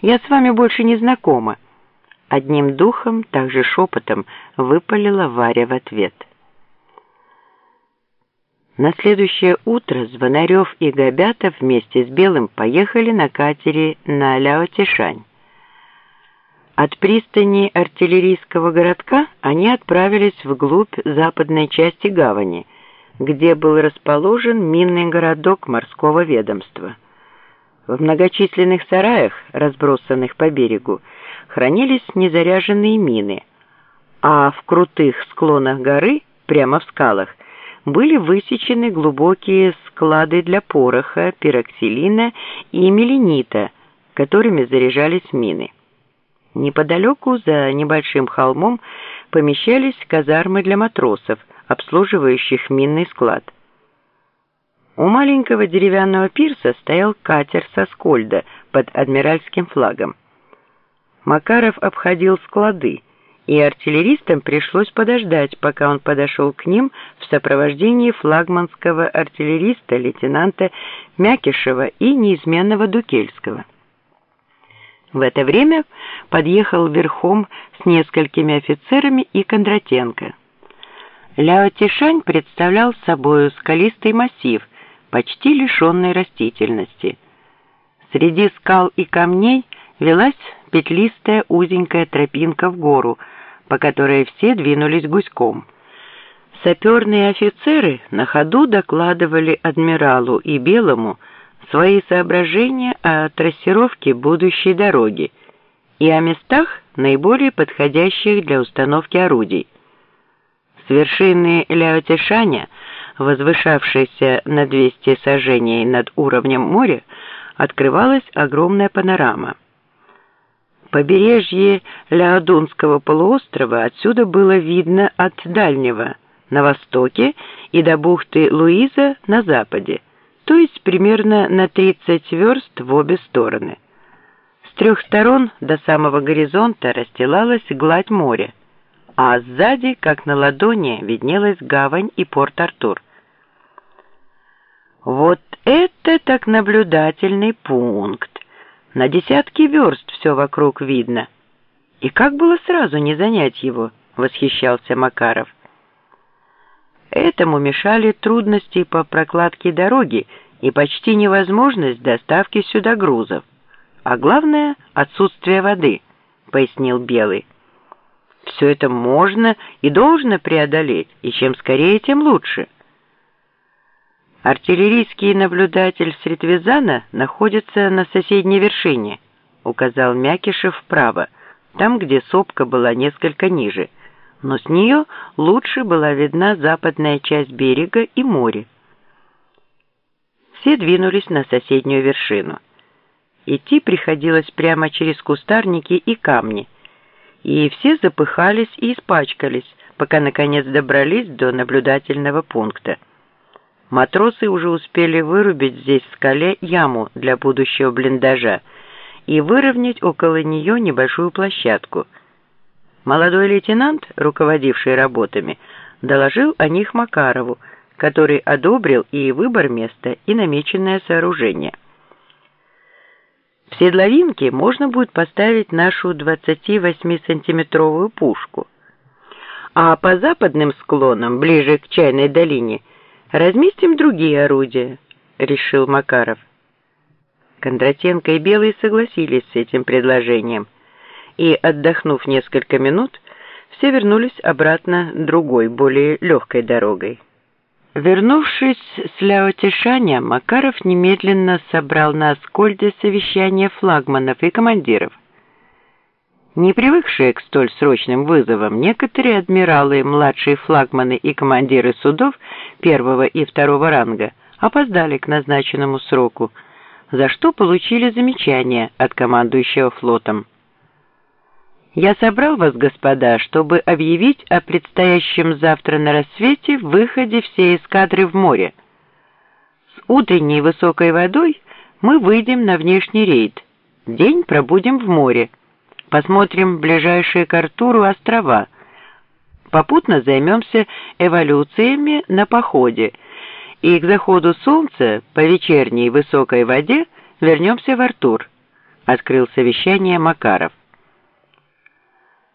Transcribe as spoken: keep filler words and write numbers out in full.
Я с вами больше не знакома». Одним духом, также шепотом, выпалила Варя в ответ. На следующее утро Звонарев и Габятов вместе с Белым поехали на катере на Ляо-Тишань. От пристани артиллерийского городка они отправились вглубь западной части гавани, где был расположен минный городок морского ведомства. В многочисленных сараях, разбросанных по берегу, хранились незаряженные мины, а в крутых склонах горы, прямо в скалах, были высечены глубокие склады для пороха, пироксилина и меленита, которыми заряжались мины. Неподалеку, за небольшим холмом, помещались казармы для матросов, обслуживающих минный склад. У маленького деревянного пирса стоял катер со Скольда под адмиральским флагом. Макаров обходил склады, и артиллеристам пришлось подождать, пока он подошел к ним в сопровождении флагманского артиллериста лейтенанта Мякишева и неизменного Дукельского. В это время подъехал верхом с несколькими офицерами и Кондратенко. Ляо-Тишань представлял собой скалистый массив, почти лишенный растительности. Среди скал и камней велась петлистая узенькая тропинка в гору, по которой все двинулись гуськом. Саперные офицеры на ходу докладывали адмиралу и Белому свои соображения о трассировке будущей дороги и о местах, наиболее подходящих для установки орудий. С вершины Ляо-Тишаня, возвышавшейся на двести саженей над уровнем моря, открывалась огромная панорама. Побережье Ляодунского полуострова отсюда было видно от дальнего, на востоке, и до бухты Луиза на западе, то есть примерно на тридцать верст в обе стороны. С трех сторон до самого горизонта расстилалась гладь моря, а сзади, как на ладони, виднелась гавань и Порт-Артур. Вот это так наблюдательный пункт! На десятки верст все вокруг видно. И как было сразу не занять его, восхищался Макаров. Этому мешали трудности по прокладке дороги и почти невозможность доставки сюда грузов. А главное — отсутствие воды, пояснил Белый. Все это можно и должно преодолеть, и чем скорее, тем лучше. Артиллерийский наблюдатель Сретвизана находится на соседней вершине, указал Мякишев вправо, там, где сопка была несколько ниже, но с нее лучше была видна западная часть берега и море. Все двинулись на соседнюю вершину. Идти приходилось прямо через кустарники и камни, и все запыхались и испачкались, пока наконец добрались до наблюдательного пункта. Матросы уже успели вырубить здесь в скале яму для будущего блиндажа и выровнять около нее небольшую площадку. Молодой лейтенант, руководивший работами, доложил о них Макарову, который одобрил и выбор места, и намеченное сооружение. В седловинке можно будет поставить нашу двадцативосьмисантиметровую пушку, а по западным склонам, ближе к Чайной долине, разместим другие орудия, решил Макаров. Кондратенко и Белый согласились с этим предложением, и, отдохнув несколько минут, все вернулись обратно другой, более легкой дорогой. Вернувшись с Ляо-Тишаня, Макаров немедленно собрал на Аскольде совещание флагманов и командиров. Не привыкшие к столь срочным вызовам, некоторые адмиралы, младшие флагманы и командиры судов первого и второго ранга опоздали к назначенному сроку, за что получили замечание от командующего флотом. «Я собрал вас, господа, чтобы объявить о предстоящем завтра на рассвете выходе всей эскадры в море. С утренней высокой водой мы выйдем на внешний рейд, день пробудем в море, посмотрим ближайшие к Артуру острова, попутно займемся эволюциями на походе и к заходу солнца по вечерней высокой воде вернемся в Артур, открыл совещание Макаров.